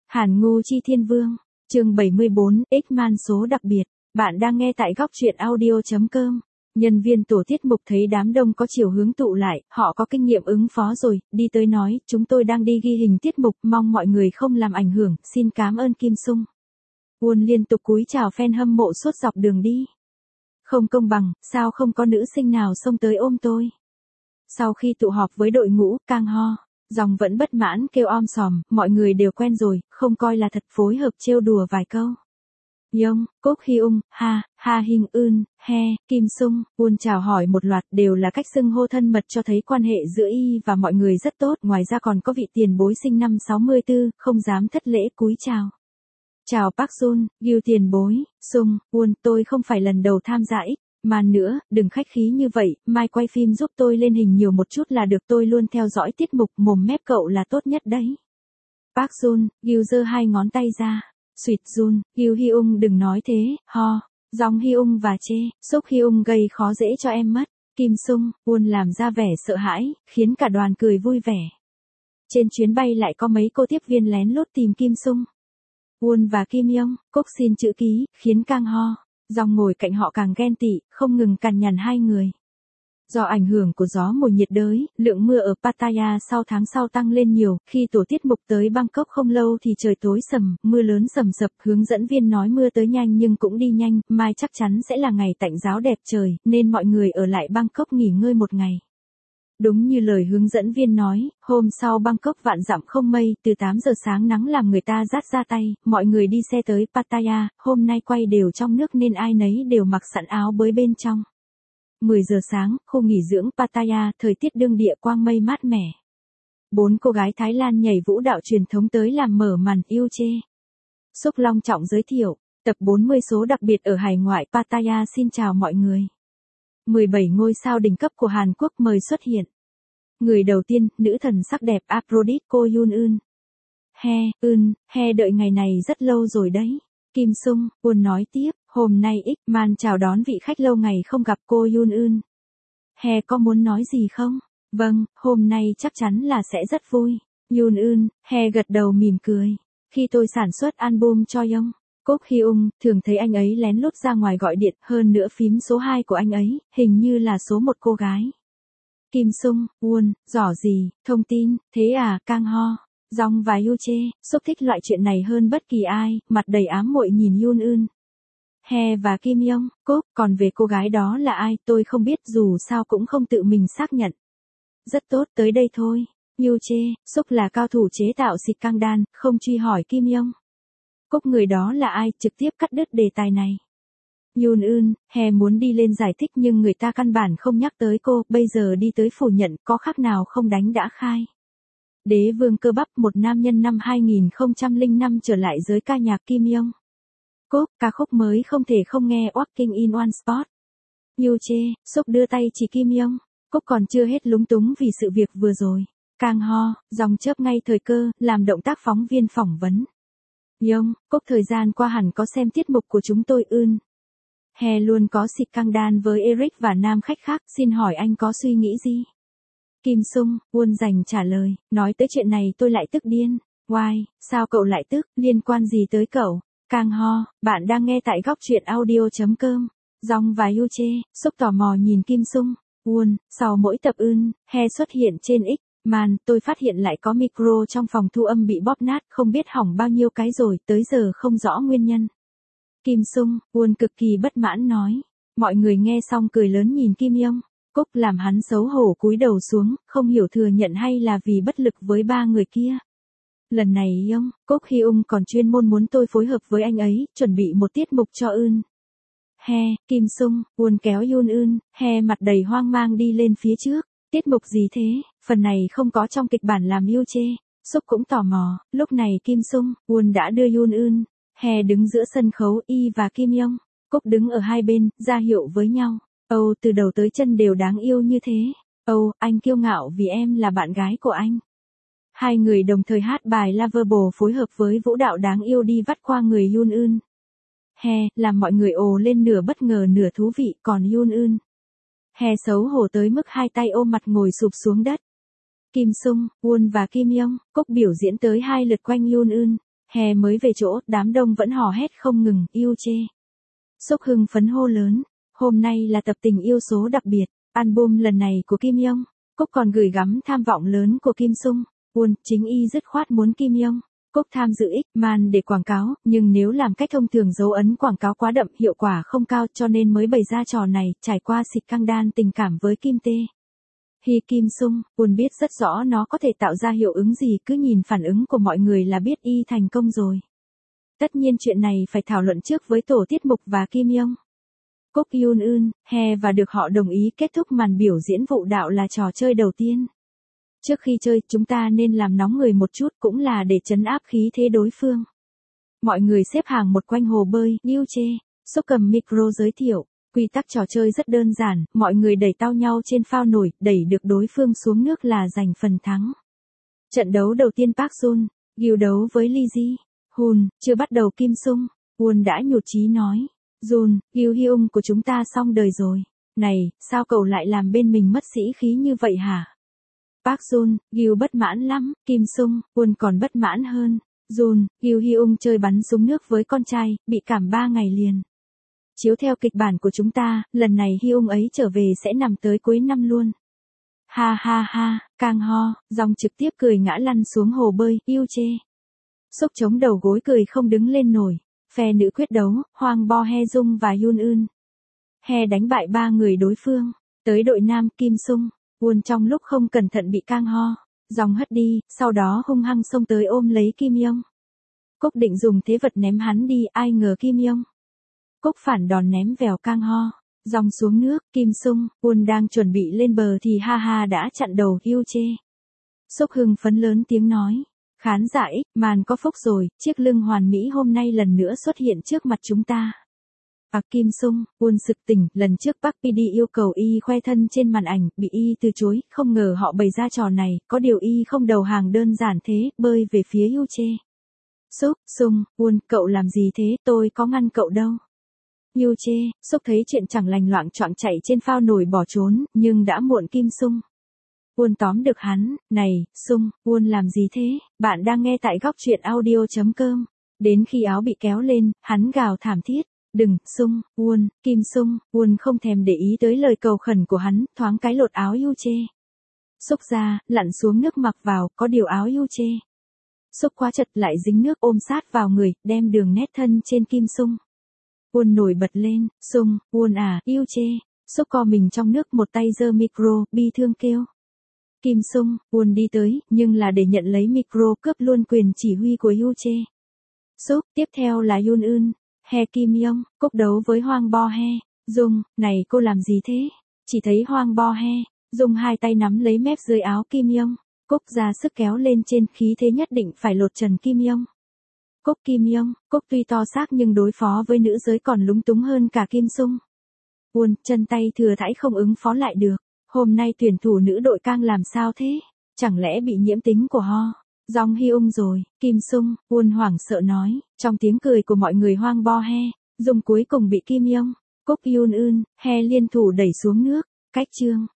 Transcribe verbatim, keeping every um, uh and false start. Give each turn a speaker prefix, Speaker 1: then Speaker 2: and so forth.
Speaker 1: Hàn Ngu Chi Thiên Vương, chương bảy mươi bốn, X-Man số đặc biệt. Bạn đang nghe tại góc truyện audio chấm com. Nhân viên tổ tiết mục thấy đám đông có chiều hướng tụ lại, họ có kinh nghiệm ứng phó rồi, đi tới nói, chúng tôi đang đi ghi hình tiết mục, mong mọi người không làm ảnh hưởng, xin cảm ơn Kim Sung. Won liên tục cúi chào fan hâm mộ suốt dọc đường đi. Không công bằng, sao không có nữ sinh nào xông tới ôm tôi. Sau khi tụ họp với đội ngũ, Kang Ho, Dòng vẫn bất mãn kêu om sòm, mọi người đều quen rồi, không coi là thật, phối hợp trêu đùa vài câu. Yong, Cốc Hyung, Ha, Ha Hình Eun, He, Kim Sung, Won chào hỏi một loạt đều là cách xưng hô thân mật cho thấy quan hệ giữa y và mọi người rất tốt. Ngoài ra còn có vị tiền bối sinh năm sáu mươi tư, không dám thất lễ cúi chào. Chào Park Jun, Gyu tiền bối, Sung, Won, tôi không phải lần đầu tham gia X. Mà nữa, đừng khách khí như vậy, mai quay phim giúp tôi lên hình nhiều một chút là được, tôi luôn theo dõi tiết mục, mồm mép cậu là tốt nhất đấy. Park Jun, Gyu giơ hai ngón tay ra. Sweet Jun, Gyu Hyung đừng nói thế, ho. Dòng Hyung và chê, Sốc Hyung gây khó dễ cho em mất. Kim Sung, Won làm ra vẻ sợ hãi, khiến cả đoàn cười vui vẻ. Trên chuyến bay lại có mấy cô tiếp viên lén lút tìm Kim Sung. Won và Kim Yong, Cốc xin chữ ký, khiến Kang Ho, Dòng ngồi cạnh họ càng ghen tị, không ngừng cằn nhằn hai người. Do ảnh hưởng của gió mùa nhiệt đới, lượng mưa ở Pattaya sau tháng sau tăng lên nhiều, khi tổ tiết mục tới Bangkok không lâu thì trời tối sầm, mưa lớn rầm rập, hướng dẫn viên nói mưa tới nhanh nhưng cũng đi nhanh, mai chắc chắn sẽ là ngày tạnh giáo đẹp trời, nên mọi người ở lại Bangkok nghỉ ngơi một ngày. Đúng như lời hướng dẫn viên nói, hôm sau Bangkok vạn dặm không mây, từ tám giờ sáng nắng làm người ta rát ra tay, mọi người đi xe tới Pattaya, hôm nay quay đều trong nước nên ai nấy đều mặc sẵn áo bới bên trong. mười giờ sáng, khu nghỉ dưỡng Pattaya, thời tiết đương địa quang mây mát mẻ. Bốn cô gái Thái Lan nhảy vũ đạo truyền thống tới làm mở màn yêu chê. Súc long trọng giới thiệu, tập bốn mươi số đặc biệt ở hải ngoại Pattaya xin chào mọi người. mười bảy ngôi sao đỉnh cấp của Hàn Quốc mời xuất hiện. Người đầu tiên, nữ thần sắc đẹp Aphrodite Ko Yoon Eun. He, Eun, He đợi ngày này rất lâu rồi đấy. Kim Sung, Won nói tiếp, hôm nay X-Man chào đón vị khách lâu ngày không gặp cô Yoon Eun. He có muốn nói gì không? Vâng, hôm nay chắc chắn là sẽ rất vui. Yoon Eun, He gật đầu mỉm cười. Khi tôi sản xuất album cho Yong, Cốc Hyung, thường thấy anh ấy lén lút ra ngoài gọi điện, hơn nữa phím số hai của anh ấy, hình như là số một cô gái. Kim Sung, Won, giỏi gì, thông tin, thế à, Kang Ho, Dòng và Yu Chê, Sốc thích loại chuyện này hơn bất kỳ ai, mặt đầy ám muội nhìn Yoon Eun. He và Kim Yong, Cốc, còn về cô gái đó là ai, tôi không biết, dù sao cũng không tự mình xác nhận. Rất tốt, tới đây thôi. Yu Chê, Sốc là cao thủ chế tạo xịt căng đan, không truy hỏi Kim Yong. Cốc người đó là ai, trực tiếp cắt đứt đề tài này. Yoon Eun, He muốn đi lên giải thích nhưng người ta căn bản không nhắc tới cô, bây giờ đi tới phủ nhận, có khác nào không đánh đã khai. Đế vương cơ bắp, một nam nhân năm hai nghìn không trăm lẻ năm trở lại giới ca nhạc Kim Yong. Cốc, ca khúc mới không thể không nghe Walking in One Spot. Yu Chê, Sốc đưa tay chỉ Kim Yong. Cốc còn chưa hết lúng túng vì sự việc vừa rồi. Kang Ho, Dòng chớp ngay thời cơ, làm động tác phóng viên phỏng vấn. Yong, Cốc thời gian qua hẳn có xem tiết mục của chúng tôi Eun. He luôn có xịt căng đan với Eric và nam khách khác, xin hỏi anh có suy nghĩ gì? Kim Sung, Won dành trả lời, nói tới chuyện này tôi lại tức điên. Why, sao cậu lại tức, liên quan gì tới cậu? Kang Ho, bạn đang nghe tại góc truyện audio chấm com. Dòng và Yu Chê, Sốc tò mò nhìn Kim Sung, Won, sau mỗi tập Eun, He xuất hiện trên X-Man, tôi phát hiện lại có micro trong phòng thu âm bị bóp nát, không biết hỏng bao nhiêu cái rồi, tới giờ không rõ nguyên nhân. Kim Sung, Won cực kỳ bất mãn nói. Mọi người nghe xong cười lớn nhìn Kim Yong. Cốc làm hắn xấu hổ cúi đầu xuống, không hiểu thừa nhận hay là vì bất lực với ba người kia. Lần này Yong, Cốc Hyung còn chuyên môn muốn tôi phối hợp với anh ấy, chuẩn bị một tiết mục cho Eun. He, Kim Sung, Won kéo Yoon Eun, He mặt đầy hoang mang đi lên phía trước. Tiết mục gì thế, phần này không có trong kịch bản làm Yu Chê. Sốc cũng tò mò, lúc này Kim Sung, Won đã đưa Yoon Eun. He đứng giữa sân khấu, y và Kim Yong, Cốc đứng ở hai bên, ra hiệu với nhau. Âu, từ đầu tới chân đều đáng yêu như thế. Âu, anh kiêu ngạo vì em là bạn gái của anh. Hai người đồng thời hát bài Lovable phối hợp với vũ đạo đáng yêu đi vắt qua người Yoon Eun. He, làm mọi người ồ lên nửa bất ngờ nửa thú vị, còn Yoon Eun. He xấu hổ tới mức hai tay ôm mặt ngồi sụp xuống đất. Kim Sung, Won và Kim Yong, Cốc biểu diễn tới hai lượt quanh Yoon Eun. He mới về chỗ, đám đông vẫn hò hét không ngừng, yêu chê. Súc hưng phấn hô lớn, hôm nay là tập tình yêu số đặc biệt, album lần này của Kim Young. Cúc còn gửi gắm tham vọng lớn của Kim Sung. Won, chính y dứt khoát muốn Kim Young. Cúc tham dự X-Man để quảng cáo, nhưng nếu làm cách thông thường dấu ấn quảng cáo quá đậm hiệu quả không cao cho nên mới bày ra trò này, trải qua xịt căng đan tình cảm với Kim Tae. Hi Kim Sung, Won biết rất rõ nó có thể tạo ra hiệu ứng gì, cứ nhìn phản ứng của mọi người là biết y thành công rồi. Tất nhiên chuyện này phải thảo luận trước với tổ tiết mục và Kim Young. Cúc Yoon Eun, He và được họ đồng ý kết thúc màn biểu diễn vũ đạo là trò chơi đầu tiên. Trước khi chơi, chúng ta nên làm nóng người một chút cũng là để trấn áp khí thế đối phương. Mọi người xếp hàng một quanh hồ bơi, Liu Chê, Súc cầm micro giới thiệu. Quy tắc trò chơi rất đơn giản, mọi người đẩy tao nhau trên phao nổi, đẩy được đối phương xuống nước là giành phần thắng. Trận đấu đầu tiên Park Jun, Gil đấu với Lee Ji Hoon, chưa bắt đầu Kim Sung, Won đã nhụt chí nói. Jun, Gil Hyung của chúng ta xong đời rồi. Này, sao cậu lại làm bên mình mất sĩ khí như vậy hả? Park Jun, Gil bất mãn lắm, Kim Sung, Won còn bất mãn hơn. Jun, Gil Hyung chơi bắn súng nước với con trai, bị cảm ba ngày liền. Chiếu theo kịch bản của chúng ta, lần này Hyung ấy trở về sẽ nằm tới cuối năm luôn. Ha ha ha, Kang Ho, Dòng trực tiếp cười ngã lăn xuống hồ bơi, yêu chê. Súc chống đầu gối cười không đứng lên nổi. Phe nữ quyết đấu, Hwang Bo Hye Jung và Yoon Eun. He đánh bại ba người đối phương. Tới đội nam Kim Sung, Won trong lúc không cẩn thận bị Kang Ho, Dòng hất đi, sau đó hung hăng xông tới ôm lấy Kim Young. Cúc định dùng thế vật ném hắn đi, ai ngờ Kim Young. Cúc phản đòn ném vèo Kang Ho, Dòng xuống nước, Kim Sung, Won đang chuẩn bị lên bờ thì ha ha đã chặn đầu yêu chê. Súc hưng phấn lớn tiếng nói. Khán giả X-Man có phúc rồi, chiếc lưng hoàn mỹ hôm nay lần nữa xuất hiện trước mặt chúng ta. À Kim Sung, Won sực tỉnh, lần trước Park pê đê yêu cầu y khoe thân trên màn ảnh, bị y từ chối, không ngờ họ bày ra trò này, có điều y không đầu hàng đơn giản thế, bơi về phía yêu chê. Súc, Sung, Won, cậu làm gì thế, tôi có ngăn cậu đâu. Yêu chê, Súc thấy chuyện chẳng lành loạng choạng chạy trên phao nổi bỏ trốn, nhưng đã muộn. Kim Sung. Won tóm được hắn, này, Sung, Won làm gì thế, bạn đang nghe tại góc truyện audio chấm com. Đến khi áo bị kéo lên, hắn gào thảm thiết, đừng, Sung, Won, Kim Sung, Won không thèm để ý tới lời cầu khẩn của hắn, thoáng cái lột áo yêu chê. Súc ra, lặn xuống nước mặc vào, có điều áo yêu chê. Súc quá chật lại dính nước ôm sát vào người, đem đường nét thân trên Kim Sung. Won nổi bật lên, Sung, Won à, yêu chê. Súc co mình trong nước một tay giơ micro, bi thương kêu. Kim Sung, Won đi tới, nhưng là để nhận lấy micro, cướp luôn quyền chỉ huy của Yu Chê. Súc, tiếp theo là Yoon Eun, He Kim Young, Cúc đấu với Hwang Bo Hye Jung, này cô làm gì thế? Chỉ thấy Hwang Bo Hye Jung hai tay nắm lấy mép dưới áo Kim Young, Cúc ra sức kéo lên trên, khí thế nhất định phải lột trần Kim Young. Cúc Kim Young, Cúc tuy to xác nhưng đối phó với nữ giới còn lúng túng hơn cả Kim Sung. Won, chân tay thừa thãi không ứng phó lại được. Hôm nay tuyển thủ nữ đội Cang làm sao thế? Chẳng lẽ bị nhiễm tính của Ho, Jong Hyung rồi? Kim Sung, Won hoảng sợ nói, trong tiếng cười của mọi người. Hwang Bo Hye Jung cuối cùng bị Kim Young, Cúc Yoon Eun, He liên thủ đẩy xuống nước. Cách chương.